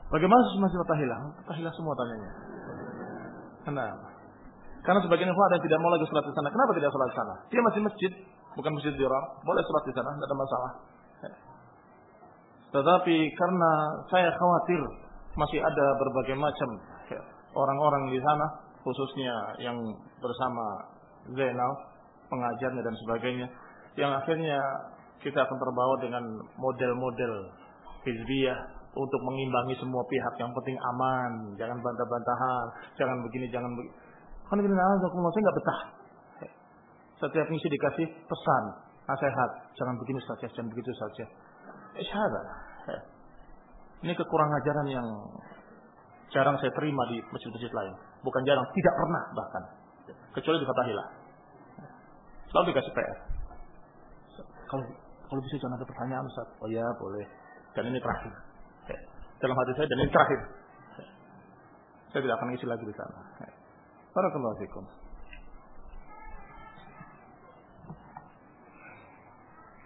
Bagaimana masih Fatahillah? Fatahillah semua tanyanya. Kenapa? Karena sebagian ikhwan ada yang tidak mau lagi sholat di sana. Kenapa tidak sholat di sana? Dia masih masjid, bukan masjid dirar. Boleh sholat di sana, tidak ada masalah. Tetapi karena saya khawatir masih ada berbagai macam orang-orang di sana, khususnya yang bersama Zainal, pengajarnya dan sebagainya, yang akhirnya kita akan terbawa dengan model-model hizbiyah untuk mengimbangi semua pihak. Yang penting aman, jangan bantah-bantahan, jangan begini, jangan begini. Saya nggak betah. Setiap misi dikasih pesan, nasihat, jangan begini saja, jangan begitu saja. Ini kekurangan ajaran yang jarang saya terima di masjid-masjid lain. Bukan jarang, tidak pernah bahkan. Kecuali di Fatahillah. Selalu dikasih PR. Kalau bisa jangan ada pertanyaan, Ustaz. Oh ya, boleh. Dan ini terakhir. Dalam hati saya, dan ini terakhir. Saya tidak akan ngisi lagi di sana. Barakallahu fikum.